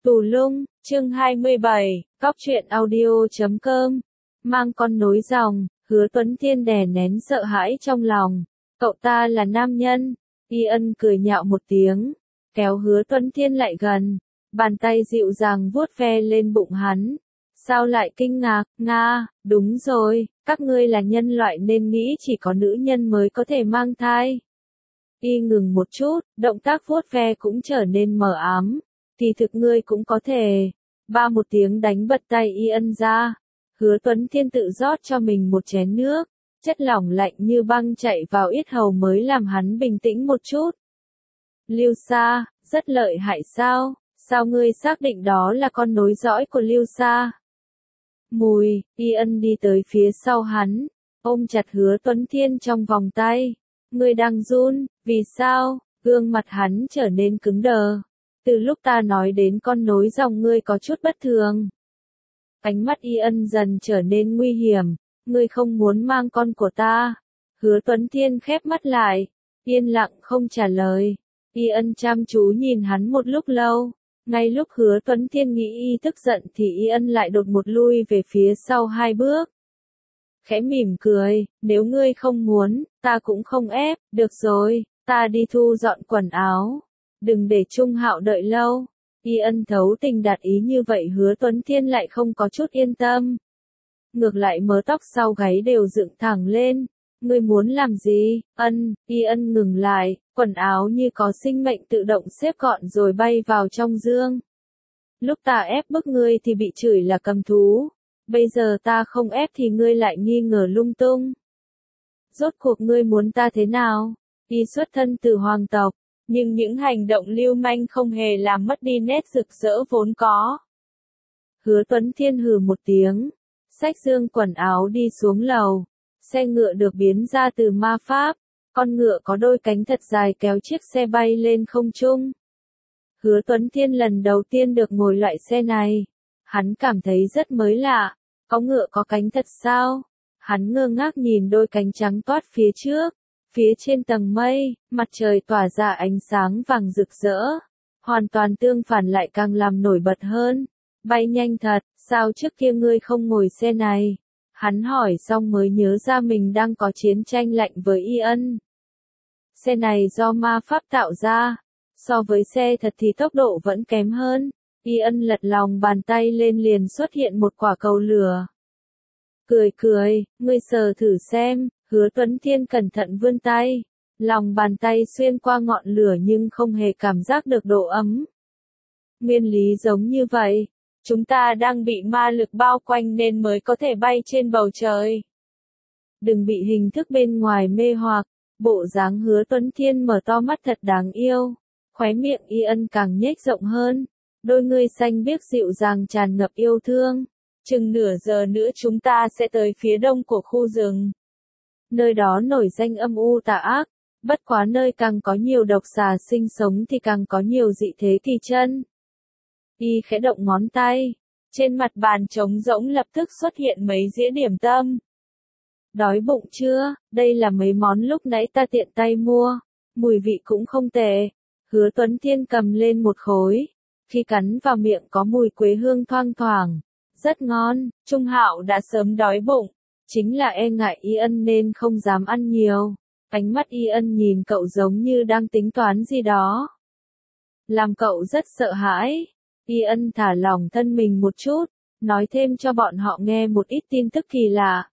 Tù lung, chương 27, cóc truyện audio.com, mang con nối dòng, Hứa Tuấn Thiên đè nén sợ hãi trong lòng. Cậu ta là nam nhân. Ian cười nhạo một tiếng, kéo Hứa Tuấn Thiên lại gần, bàn tay dịu dàng vuốt ve lên bụng hắn. Sao lại kinh ngạc, Nga, đúng rồi, các ngươi là nhân loại nên nghĩ chỉ có nữ nhân mới có thể mang thai. Y ngừng một chút, động tác vuốt ve cũng trở nên mờ ám. Thì thực ngươi cũng có thể. Ba một tiếng đánh bật tay Ian ra. Hứa Tuấn Thiên tự rót cho mình một chén nước. Chất lỏng lạnh như băng chạy vào yết hầu mới làm hắn bình tĩnh một chút. Lưu Sa, rất lợi hại sao? Sao ngươi xác định đó là con nối dõi của Lưu Sa? Mùi, Ian đi tới phía sau hắn, ôm chặt Hứa Tuấn Thiên trong vòng tay. Ngươi đang run, vì sao? Gương mặt hắn trở nên cứng đờ. Từ lúc ta nói đến con nối dòng ngươi có chút bất thường. Ánh mắt Ian dần trở nên nguy hiểm. Ngươi không muốn mang con của ta. Hứa Tuấn Thiên khép mắt lại, yên lặng không trả lời. Ian chăm chú nhìn hắn một lúc lâu. Ngay lúc Hứa Tuấn Thiên nghĩ y tức giận thì Ian lại đột một lui về phía sau 2 bước. Khẽ mỉm cười, nếu ngươi không muốn, ta cũng không ép, được rồi, ta đi thu dọn quần áo. Đừng để Trung Hạo đợi lâu. Ian thấu tình đạt ý như vậy Hứa Tuấn Thiên lại không có chút yên tâm. Ngược lại mớ tóc sau gáy đều dựng thẳng lên. Ngươi muốn làm gì? Ian ngừng lại, quần áo như có sinh mệnh tự động xếp gọn rồi bay vào trong dương. Lúc ta ép bức ngươi thì bị chửi là cầm thú. Bây giờ ta không ép thì ngươi lại nghi ngờ lung tung. Rốt cuộc ngươi muốn ta thế nào? Y xuất thân từ hoàng tộc, nhưng những hành động lưu manh không hề làm mất đi nét rực rỡ vốn có. Hứa Tuấn Thiên hừ một tiếng, xách dương quần áo đi xuống lầu. Xe ngựa được biến ra từ ma pháp, con ngựa có đôi cánh thật dài kéo chiếc xe bay lên không trung. Hứa Tuấn Thiên lần đầu tiên được ngồi loại xe này. Hắn cảm thấy rất mới lạ, có ngựa có cánh thật sao? Hắn ngơ ngác nhìn đôi cánh trắng toát phía trước. Phía trên tầng mây, mặt trời tỏa ra ánh sáng vàng rực rỡ. Hoàn toàn tương phản lại càng làm nổi bật hơn. Bay nhanh thật, sao trước kia ngươi không ngồi xe này? Hắn hỏi xong mới nhớ ra mình đang có chiến tranh lạnh với Ian. Xe này do ma pháp tạo ra. So với xe thật thì tốc độ vẫn kém hơn. Ian lật lòng bàn tay lên liền xuất hiện một quả cầu lửa. Cười, ngươi sờ thử xem. Hứa Tuấn Thiên cẩn thận vươn tay. Lòng bàn tay xuyên qua ngọn lửa nhưng không hề cảm giác được độ ấm. Nguyên lý giống như vậy. Chúng ta đang bị ma lực bao quanh nên mới có thể bay trên bầu trời. Đừng bị hình thức bên ngoài mê hoặc. Bộ dáng Hứa Tuấn Thiên mở to mắt thật đáng yêu. Khóe miệng Ian càng nhếch rộng hơn. Đôi ngươi xanh biếc dịu dàng tràn ngập yêu thương. Chừng nửa giờ nữa chúng ta sẽ tới phía đông của khu rừng. Nơi đó nổi danh âm u tà ác. Bất quá nơi càng có nhiều độc xà sinh sống thì càng có nhiều dị thế kỳ chân. Y khẽ động ngón tay. Trên mặt bàn trống rỗng lập tức xuất hiện mấy dĩa điểm tâm. Đói bụng chưa? Đây là mấy món lúc nãy ta tiện tay mua. Mùi vị cũng không tệ. Hứa Tuấn Thiên cầm lên một khối. Khi cắn vào miệng có mùi quế hương thoang thoảng. Rất ngon. Trung Hạo đã sớm đói bụng. Chính là e ngại Ian nên không dám ăn nhiều. Ánh mắt Ian nhìn cậu giống như đang tính toán gì đó. Làm cậu rất sợ hãi. Ian thả lỏng thân mình một chút, nói thêm cho bọn họ nghe một ít tin tức kỳ lạ.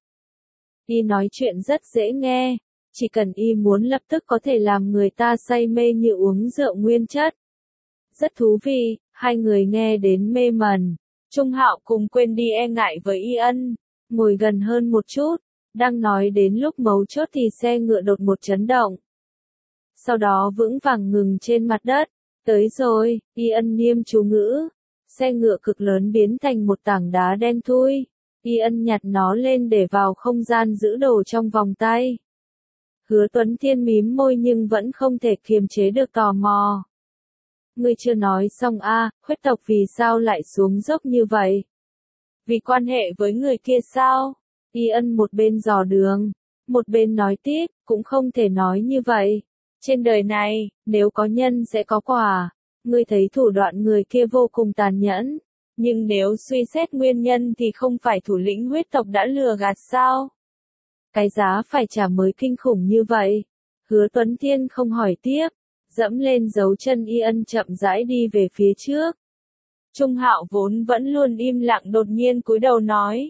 Y nói chuyện rất dễ nghe, chỉ cần y muốn lập tức có thể làm người ta say mê như uống rượu nguyên chất. Rất thú vị, hai người nghe đến mê mẩn. Trung Hạo cùng quên đi e ngại với Ian, ngồi gần hơn một chút, đang nói đến lúc mấu chốt thì xe ngựa đột một chấn động. Sau đó vững vàng ngừng trên mặt đất. Tới rồi, Ian niêm chú ngữ. Xe ngựa cực lớn biến thành một tảng đá đen thui. Ian nhặt nó lên để vào không gian giữ đồ trong vòng tay. Hứa Tuấn Thiên mím môi nhưng vẫn không thể kiềm chế được tò mò. Ngươi chưa nói xong huyết tộc vì sao lại xuống dốc như vậy? Vì quan hệ với người kia sao? Ian một bên dò đường, một bên nói tiếp, cũng không thể nói như vậy. Trên đời này, nếu có nhân sẽ có quả. Ngươi thấy thủ đoạn người kia vô cùng tàn nhẫn, nhưng nếu suy xét nguyên nhân thì không phải thủ lĩnh huyết tộc đã lừa gạt sao? Cái giá phải trả mới kinh khủng như vậy. Hứa Tuấn Thiên không hỏi tiếp, dẫm lên dấu chân Y Ân chậm rãi đi về phía trước. Trung Hạo vốn vẫn luôn im lặng đột nhiên cúi đầu nói.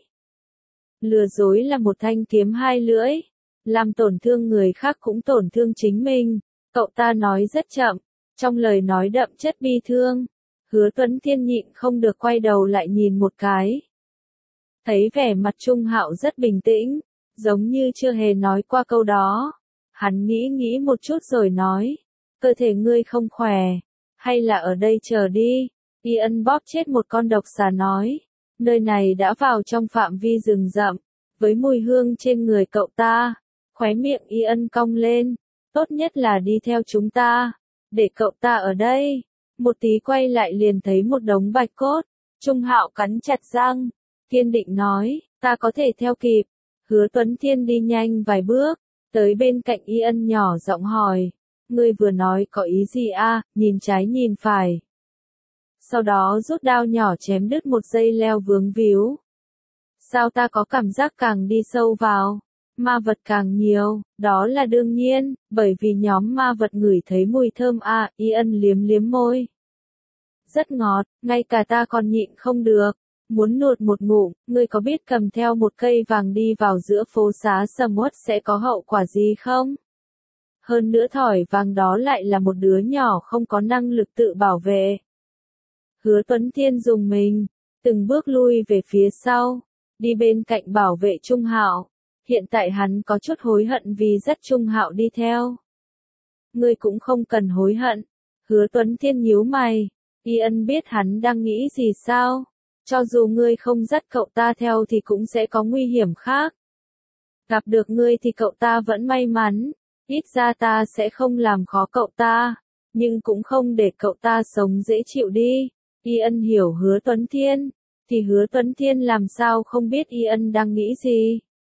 Lừa dối là một thanh kiếm hai lưỡi, làm tổn thương người khác cũng tổn thương chính mình. Cậu ta nói rất chậm, trong lời nói đậm chất bi thương. Hứa Tuấn Thiên nhịn không được quay đầu lại nhìn một cái. Thấy vẻ mặt Trung Hạo rất bình tĩnh, giống như chưa hề nói qua câu đó. Hắn nghĩ một chút rồi nói, cơ thể ngươi không khỏe, hay là ở đây chờ đi. Y Ân bóp chết một con độc xà nói, nơi này đã vào trong phạm vi rừng rậm, với mùi hương trên người cậu ta. Khóe miệng Y Ân cong lên, tốt nhất là đi theo chúng ta, để cậu ta ở đây. Một tí quay lại liền thấy một đống bạch cốt. Trung Hạo cắn chặt răng, kiên định nói, ta có thể theo kịp. Hứa Tuấn Thiên đi nhanh vài bước, tới bên cạnh Y Ân nhỏ giọng hỏi, ngươi vừa nói có ý gì a? Nhìn trái nhìn phải. Sau đó rút đao nhỏ chém đứt một dây leo vướng víu. Sao ta có cảm giác càng đi sâu vào, ma vật càng nhiều? Đó là đương nhiên, bởi vì nhóm ma vật ngửi thấy mùi thơm a. Y Ân liếm liếm môi. Rất ngọt, ngay cả ta còn nhịn không được, muốn nuốt một ngụm. Ngươi có biết cầm theo một cây vàng đi vào giữa phố xá sầm uất sẽ có hậu quả gì không? Hơn nữa thỏi vàng đó lại là một đứa nhỏ không có năng lực tự bảo vệ. Hứa Tuấn Thiên dùng mình, từng bước lui về phía sau, đi bên cạnh bảo vệ Trung Hạo. Hiện tại hắn có chút hối hận vì dắt Trung Hạo đi theo. Ngươi cũng không cần hối hận. Hứa Tuấn Thiên nhíu mày. Y Ân biết hắn đang nghĩ gì sao? Cho dù ngươi không dắt cậu ta theo thì cũng sẽ có nguy hiểm khác. Gặp được ngươi thì cậu ta vẫn may mắn, ít ra ta sẽ không làm khó cậu ta, nhưng cũng không để cậu ta sống dễ chịu đi. Y Ân hiểu Hứa Tuấn Thiên, thì Hứa Tuấn Thiên làm sao không biết Y Ân đang nghĩ gì.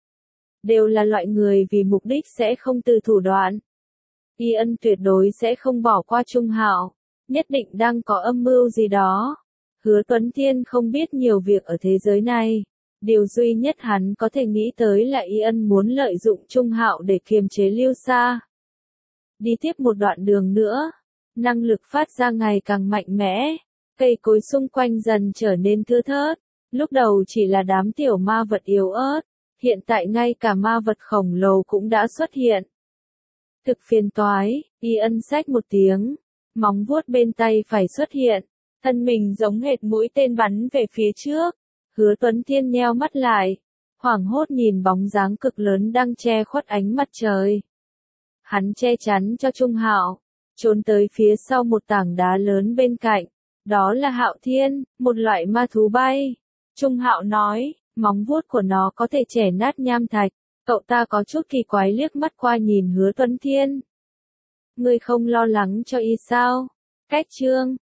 Đều là loại người vì mục đích sẽ không từ thủ đoạn. Y Ân tuyệt đối sẽ không bỏ qua Trung Hạo, nhất định đang có âm mưu gì đó. Hứa Tuấn Thiên không biết nhiều việc ở thế giới này. Điều duy nhất hắn có thể nghĩ tới là Y Ân muốn lợi dụng Trung Hạo để kiềm chế Lưu Sa. Đi tiếp một đoạn đường nữa, năng lực phát ra ngày càng mạnh mẽ, cây cối xung quanh dần trở nên thưa thớt. Lúc đầu chỉ là đám tiểu ma vật yếu ớt, hiện tại ngay cả ma vật khổng lồ cũng đã xuất hiện. Thực phiền toái, Y Ân xách một tiếng, móng vuốt bên tay phải xuất hiện, thân mình giống hệt mũi tên bắn về phía trước. Hứa Tuấn Thiên nheo mắt lại, hoảng hốt nhìn bóng dáng cực lớn đang che khuất ánh mặt trời. Hắn che chắn cho Trung Hạo, trốn tới phía sau một tảng đá lớn bên cạnh. Đó là Hạo Thiên, một loại ma thú bay. Trung Hạo nói, móng vuốt của nó có thể chẻ nát nham thạch. Cậu ta có chút kỳ quái liếc mắt qua nhìn Hứa Tuấn Thiên. Ngươi không lo lắng cho y sao? Cách chương